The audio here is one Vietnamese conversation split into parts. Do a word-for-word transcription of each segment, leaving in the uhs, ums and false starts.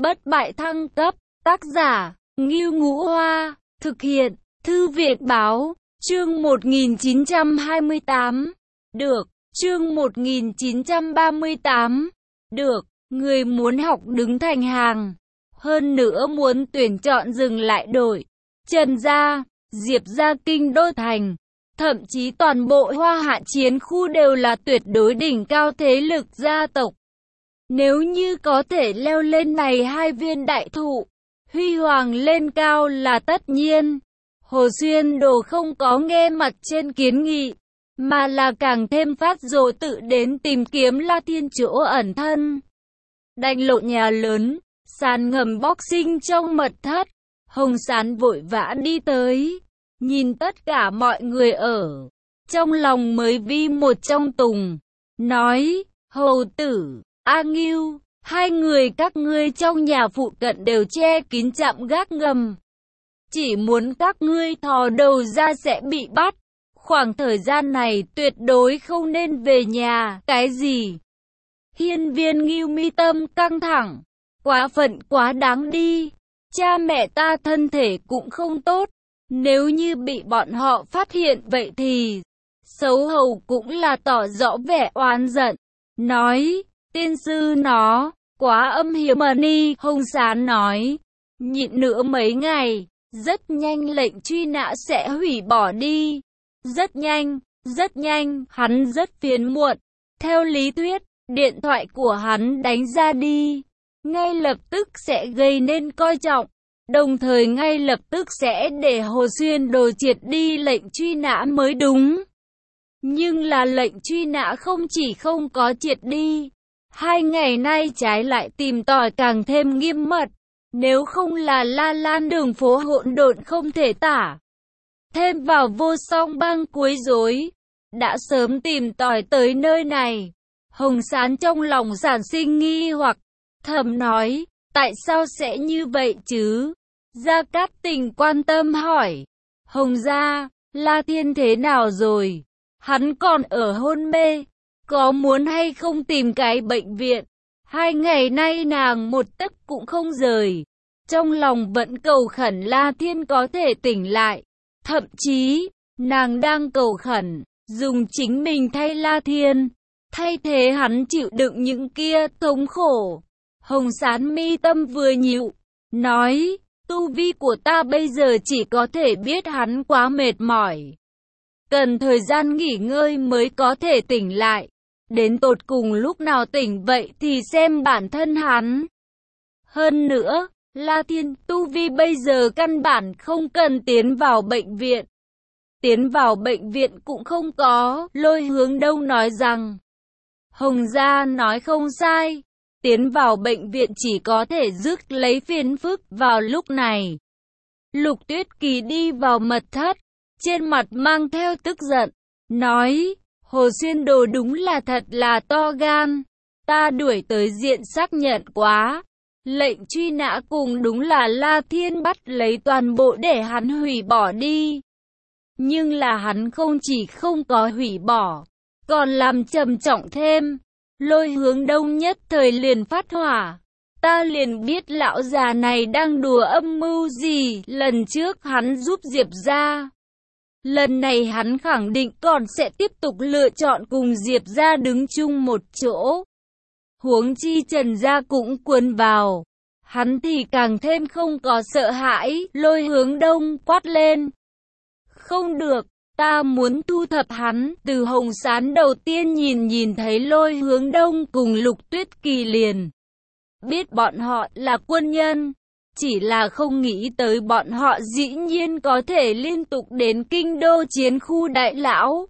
Bất bại thăng cấp, tác giả, Ngưu Ngũ Hoa, thực hiện, Thư viện báo, chương một nghìn chín trăm hai mươi tám, được, chương một nghìn chín trăm ba mươi tám, được, người muốn học đứng thành hàng, hơn nữa muốn tuyển chọn dừng lại đổi, Trần gia, Diệp gia kinh đô thành, thậm chí toàn bộ Hoa Hạ chiến khu đều là tuyệt đối đỉnh cao thế lực gia tộc. Nếu như có thể leo lên này hai viên đại thụ, huy hoàng lên cao là tất nhiên. Hồ Xuyên Đồ không có nghe mặt trên kiến nghị, mà là càng thêm phát rồ tự đến tìm kiếm La Thiên chỗ ẩn thân. Đánh lộ nhà lớn, sàn ngầm boxing trong mật thất, Hồng Sán vội vã đi tới, nhìn tất cả mọi người ở, trong lòng mới vi một trong tùng, nói, hầu tử, A Ngưu, hai người các ngươi trong nhà phụ cận đều che kín trạm gác ngầm. Chỉ muốn các ngươi thò đầu ra sẽ bị bắt. Khoảng thời gian này tuyệt đối không nên về nhà. Cái gì? Hiên Viên Ngưu mi tâm căng thẳng. Quá phận quá đáng đi. Cha mẹ ta thân thể cũng không tốt. Nếu như bị bọn họ phát hiện vậy thì... Xấu hầu cũng là tỏ rõ vẻ oán giận. Nói, tiên sư nó, quá âm hiểm mà ni. Hồng Sán nói, nhịn nữa mấy ngày. Rất nhanh lệnh truy nã sẽ hủy bỏ đi. Rất nhanh, rất nhanh, hắn rất phiền muộn. Theo lý thuyết, điện thoại của hắn đánh ra đi, ngay lập tức sẽ gây nên coi trọng. Đồng thời ngay lập tức sẽ để Hồ Xuyên Đồ triệt đi lệnh truy nã mới đúng. Nhưng là lệnh truy nã không chỉ không có triệt đi. Hai ngày nay trái lại tìm tòi càng thêm nghiêm mật. Nếu không là la lan đường phố hỗn độn không thể tả. Thêm vào vô song bang quấy rối, đã sớm tìm tòi tới nơi này. Hồng Sán trong lòng sản sinh nghi hoặc, thầm nói, tại sao sẽ như vậy chứ? Gia Cát Tình quan tâm hỏi, Hồng gia, La Thiên thế nào rồi? Hắn còn ở hôn mê, có muốn hay không tìm cái bệnh viện? Hai ngày nay nàng một tấc cũng không rời. Trong lòng vẫn cầu khẩn La Thiên có thể tỉnh lại. Thậm chí, nàng đang cầu khẩn, dùng chính mình thay La Thiên. Thay thế hắn chịu đựng những kia thống khổ. Hồng Sán mi tâm vừa nhịu, nói, tu vi của ta bây giờ chỉ có thể biết hắn quá mệt mỏi. Cần thời gian nghỉ ngơi mới có thể tỉnh lại. Đến tột cùng lúc nào tỉnh vậy thì xem bản thân hắn. Hơn nữa, La Thiên tu vi bây giờ căn bản không cần tiến vào bệnh viện. Tiến vào bệnh viện cũng không có. Lôi Hướng Đông nói rằng, Hồng gia nói không sai. Tiến vào bệnh viện chỉ có thể rước lấy phiền phức vào lúc này. Lục Tuyết Kỳ đi vào mật thất, trên mặt mang theo tức giận, nói, Hồ Xuyên Đồ đúng là thật là to gan. Ta đuổi tới diện xác nhận quá. Lệnh truy nã cùng đúng là La Thiên bắt lấy toàn bộ để hắn hủy bỏ đi. Nhưng là hắn không chỉ không có hủy bỏ, còn làm trầm trọng thêm. Lôi Hướng Đông nhất thời liền phát hỏa. Ta liền biết lão già này đang đùa âm mưu gì. Lần trước hắn giúp Diệp gia, lần này hắn khẳng định còn sẽ tiếp tục lựa chọn cùng Diệp gia đứng chung một chỗ. Huống chi Trần gia cũng cuốn vào. Hắn thì càng thêm không có sợ hãi. Lôi Hướng Đông quát lên, không được, ta muốn thu thập hắn. Từ Hồng Sán đầu tiên nhìn nhìn thấy Lôi Hướng Đông cùng Lục Tuyết Kỳ liền biết bọn họ là quân nhân. Chỉ là không nghĩ tới bọn họ dĩ nhiên có thể liên tục đến kinh đô chiến khu đại lão.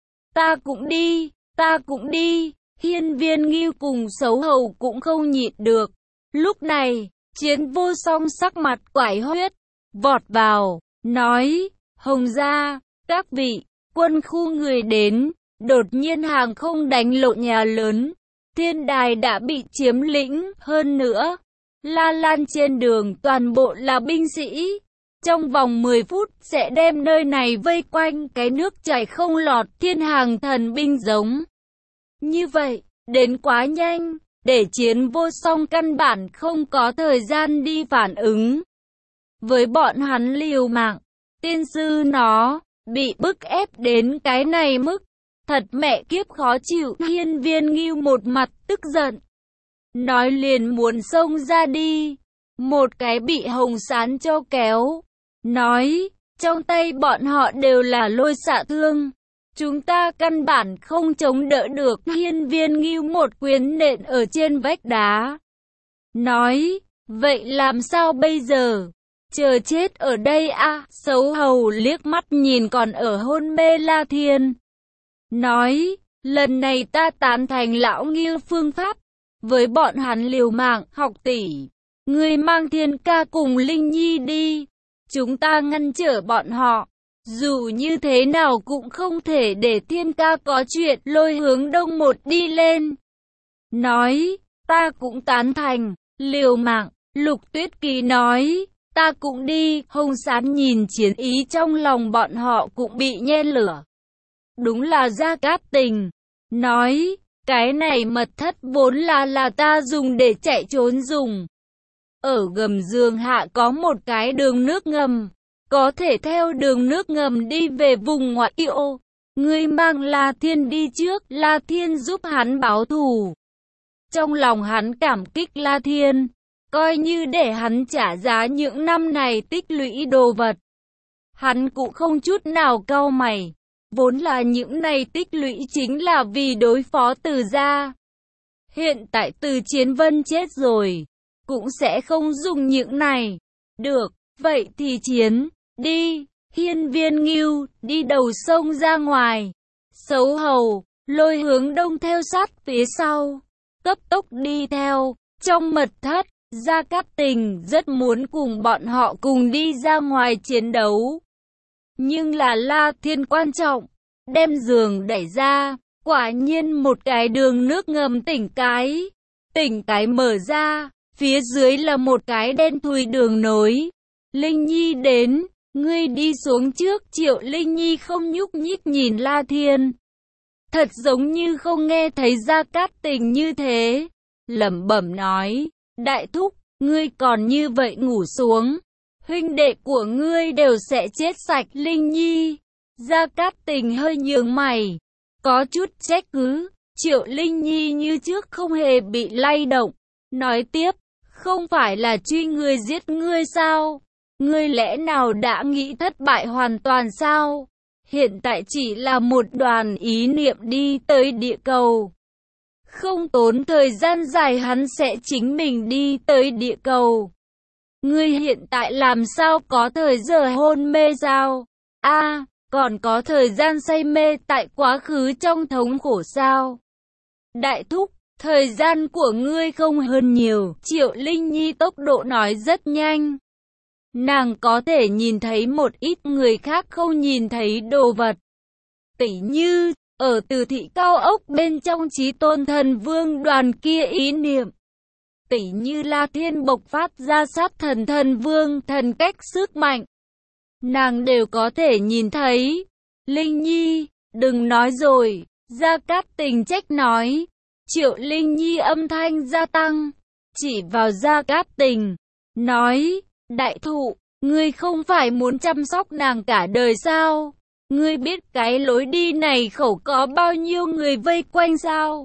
Ta cũng đi, ta cũng đi. Hiên Viên Ngưu cùng Xấu hầu cũng không nhịn được. Lúc này, Chiến Vô Song sắc mặt quải huyết, vọt vào, nói, Hồng gia, các vị, quân khu người đến, đột nhiên hàng không đánh lộ nhà lớn. Thiên đài đã bị chiếm lĩnh, hơn nữa, la lan trên đường toàn bộ là binh sĩ. Trong vòng mười phút sẽ đem nơi này vây quanh, cái nước chảy không lọt. Thiên hàng thần binh giống như vậy, đến quá nhanh. để chiến vô song căn bản không có thời gian đi phản ứng. Với bọn hắn liều mạng, tiên sư nó, bị bức ép đến cái này mức, thật mẹ kiếp khó chịu. Hiên Viên Ngưu một mặt tức giận, nói liền muốn xông ra đi, một cái bị Hồng Sán cho kéo, nói, trong tay bọn họ đều là lôi xạ thương, chúng ta căn bản không chống đỡ được. Hiên Viên Ngưu một quyền nện ở trên vách đá, nói, vậy làm sao bây giờ? Chờ chết ở đây à? Sấu hầu liếc mắt nhìn còn ở hôn mê La Thiên, nói, lần này ta tán thành lão Ngưu phương pháp, với bọn hắn liều mạng. Học tỷ, ngươi mang Thiên ca cùng Linh Nhi đi, chúng ta ngăn trở bọn họ, dù như thế nào cũng không thể để Thiên ca có chuyện. Lôi Hướng Đông một đi lên, nói, ta cũng tán thành, liều mạng. Lục Tuyết Kỳ nói, ta cũng đi. Hồng Sán nhìn chiến ý trong lòng bọn họ cũng bị nhen lửa. Đúng là Gia Cát Tình, nói, cái này mật thất vốn là là ta dùng để chạy trốn dùng. Ở gầm giường hạ có một cái đường nước ngầm, có thể theo đường nước ngầm đi về vùng ngoại ô. Ngươi mang La Thiên đi trước, La Thiên giúp hắn báo thù. Trong lòng hắn cảm kích La Thiên, coi như để hắn trả giá những năm này tích lũy đồ vật. Hắn cũng không chút nào cau mày, vốn là những này tích lũy chính là vì đối phó Từ gia. Hiện tại Từ Chiến Vân chết rồi, cũng sẽ không dùng những này. Được, vậy thì chiến, đi. Hiên Viên Ngưu, đi đầu sông ra ngoài. Sấu hầu, Lôi Hướng Đông theo sát phía sau, cấp tốc đi theo. Trong mật thất, Gia Cát Tình rất muốn cùng bọn họ cùng đi ra ngoài chiến đấu. Nhưng là La Thiên quan trọng, đem giường đẩy ra, quả nhiên một cái đường nước ngầm tỉnh cái. Tỉnh cái mở ra, phía dưới là một cái đen thui đường nối. Linh Nhi đến, ngươi đi xuống trước. Triệu Linh Nhi không nhúc nhích nhìn La Thiên, thật giống như không nghe thấy Gia Cát Tình như thế, lẩm bẩm nói, đại thúc, ngươi còn như vậy ngủ xuống, huynh đệ của ngươi đều sẽ chết sạch. Linh Nhi, Gia Cát Tình hơi nhướng mày, có chút trách cứ. Triệu Linh Nhi như trước không hề bị lay động, nói tiếp, không phải là truy ngươi giết ngươi sao? Ngươi lẽ nào đã nghĩ thất bại hoàn toàn sao? Hiện tại chỉ là một đoàn ý niệm đi tới địa cầu. Không tốn thời gian dài hắn sẽ chính mình đi tới địa cầu. Ngươi hiện tại làm sao có thời giờ hôn mê sao? A, à, còn có thời gian say mê tại quá khứ trong thống khổ sao? Đại thúc, thời gian của ngươi không hơn nhiều. Triệu Linh Nhi tốc độ nói rất nhanh. Nàng có thể nhìn thấy một ít người khác không nhìn thấy đồ vật. Tỉ như, ở Từ thị cao ốc bên trong Chí Tôn Thần Vương đoàn kia ý niệm. Tỉ như La Thiên bộc phát ra sát thần thần vương thần cách sức mạnh. Nàng đều có thể nhìn thấy. Linh Nhi, đừng nói rồi. Gia Cát Tình trách nói. Triệu Linh Nhi âm thanh gia tăng, chỉ vào Gia Cát Tình, nói, đại thụ, ngươi không phải muốn chăm sóc nàng cả đời sao? Ngươi biết cái lối đi này khẩu có bao nhiêu người vây quanh sao?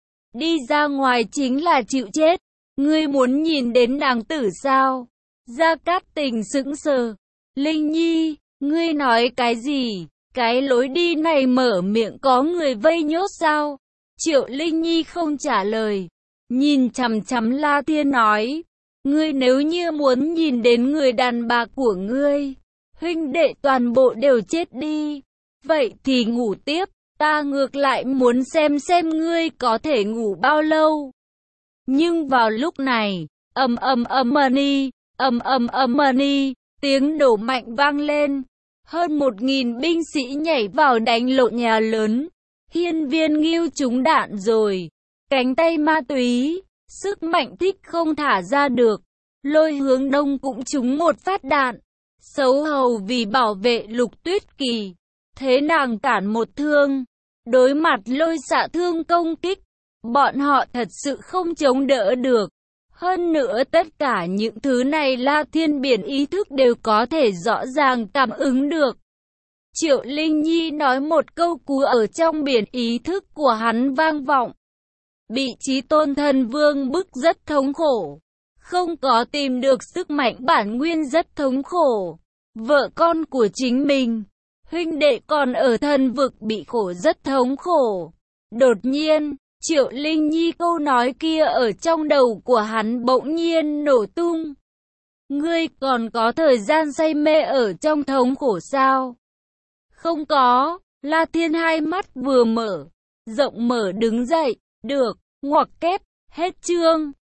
Đi ra ngoài chính là chịu chết, ngươi muốn nhìn đến nàng tử sao? Gia Cát Tình sững sờ. Linh Nhi, ngươi nói cái gì? Cái lối đi này mở miệng có người vây nhốt sao? Triệu Linh Nhi không trả lời, nhìn chằm chằm La Thiên nói, ngươi nếu như muốn nhìn đến người đàn bà của ngươi, huynh đệ toàn bộ đều chết đi, vậy thì ngủ tiếp, ta ngược lại muốn xem xem ngươi có thể ngủ bao lâu. Nhưng vào lúc này, ầm ầm ầm mani, ầm ầm ầm mani, tiếng nổ mạnh vang lên, hơn một nghìn binh sĩ nhảy vào đánh lộn nhà lớn. Hiên Viên Ngưu trúng đạn rồi, cánh tay ma túy, sức mạnh thích không thả ra được. Lôi Hướng Đông cũng trúng một phát đạn. Sấu hầu vì bảo vệ Lục Tuyết Kỳ, thế nàng cản một thương, đối mặt lôi xạ thương công kích, Bọn họ thật sự không chống đỡ được. Hơn nữa tất cả những thứ này La Thiên biển ý thức đều có thể rõ ràng cảm ứng được. Triệu Linh Nhi nói một câu cú ở trong biển ý thức của hắn vang vọng. Bị Chí Tôn Thần Vương bức rất thống khổ. Không có tìm được sức mạnh bản nguyên rất thống khổ. Vợ con của chính mình, huynh đệ còn ở thần vực bị khổ rất thống khổ. Đột nhiên, Triệu Linh Nhi câu nói kia ở trong đầu của hắn bỗng nhiên nổ tung. Ngươi còn có thời gian say mê ở trong thống khổ sao? Không có. La Thiên hai mắt vừa mở, rộng mở đứng dậy. Được, ngoặc kép, hết chương.